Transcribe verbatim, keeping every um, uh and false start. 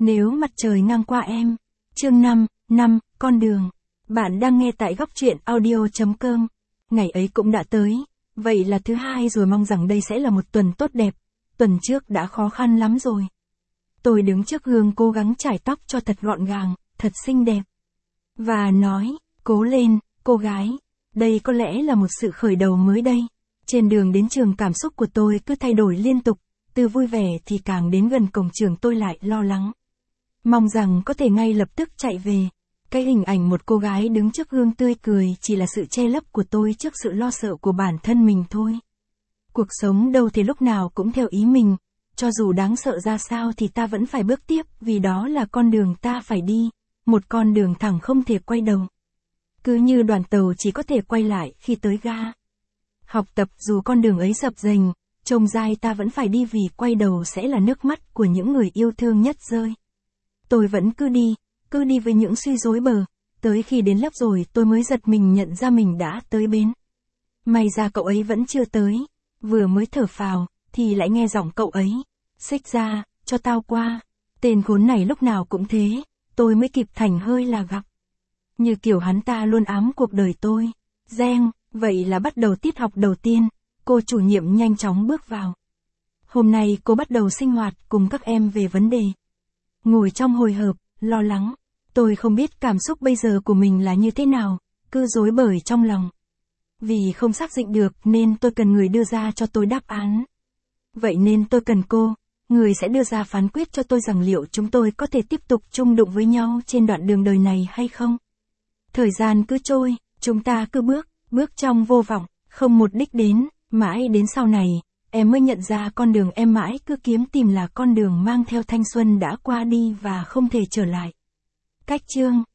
Nếu mặt trời ngang qua em. Chương năm, năm, con đường. Bạn đang nghe tại góc truyện audio chấm com. Ngày ấy cũng đã tới. Vậy là thứ hai rồi, mong rằng đây sẽ là một tuần tốt đẹp. Tuần trước đã khó khăn lắm rồi. Tôi đứng trước gương cố gắng chải tóc cho thật gọn gàng, thật xinh đẹp. Và nói, cố lên, cô gái. Đây có lẽ là một sự khởi đầu mới đây. Trên đường đến trường cảm xúc của tôi cứ thay đổi liên tục. Từ vui vẻ thì càng đến gần cổng trường tôi lại lo lắng. Mong rằng có thể ngay lập tức chạy về. Cái hình ảnh một cô gái đứng trước gương tươi cười chỉ là sự che lấp của tôi trước sự lo sợ của bản thân mình thôi. Cuộc sống đâu thì lúc nào cũng theo ý mình. Cho dù đáng sợ ra sao thì ta vẫn phải bước tiếp, vì đó là con đường ta phải đi. Một con đường thẳng không thể quay đầu. Cứ như đoàn tàu chỉ có thể quay lại khi tới ga. Học tập dù con đường ấy sập sình, trông dai ta vẫn phải đi, vì quay đầu sẽ là nước mắt của những người yêu thương nhất rơi. Tôi vẫn cứ đi, cứ đi với những suy rối bờ. Tới khi đến lớp rồi tôi mới giật mình nhận ra mình đã tới bến. May ra cậu ấy vẫn chưa tới. Vừa mới thở phào, thì lại nghe giọng cậu ấy. Xích ra, cho tao qua. Tên khốn này lúc nào cũng thế. Tôi mới kịp thảnh hơi là gặp. Như kiểu hắn ta luôn ám cuộc đời tôi. Reng, vậy là bắt đầu tiết học đầu tiên. Cô chủ nhiệm nhanh chóng bước vào. Hôm nay cô bắt đầu sinh hoạt cùng các em về vấn đề. Ngồi trong hồi hộp, lo lắng. Tôi không biết cảm xúc bây giờ của mình là như thế nào, cứ rối bời trong lòng. Vì không xác định được nên tôi cần người đưa ra cho tôi đáp án. Vậy nên tôi cần cô, người sẽ đưa ra phán quyết cho tôi rằng liệu chúng tôi có thể tiếp tục chung đụng với nhau trên đoạn đường đời này hay không. Thời gian cứ trôi, chúng ta cứ bước, bước trong vô vọng, không một đích đến, mãi đến sau này, em mới nhận ra con đường em mãi cứ kiếm tìm là con đường mang theo thanh xuân đã qua đi và không thể trở lại. Cách chương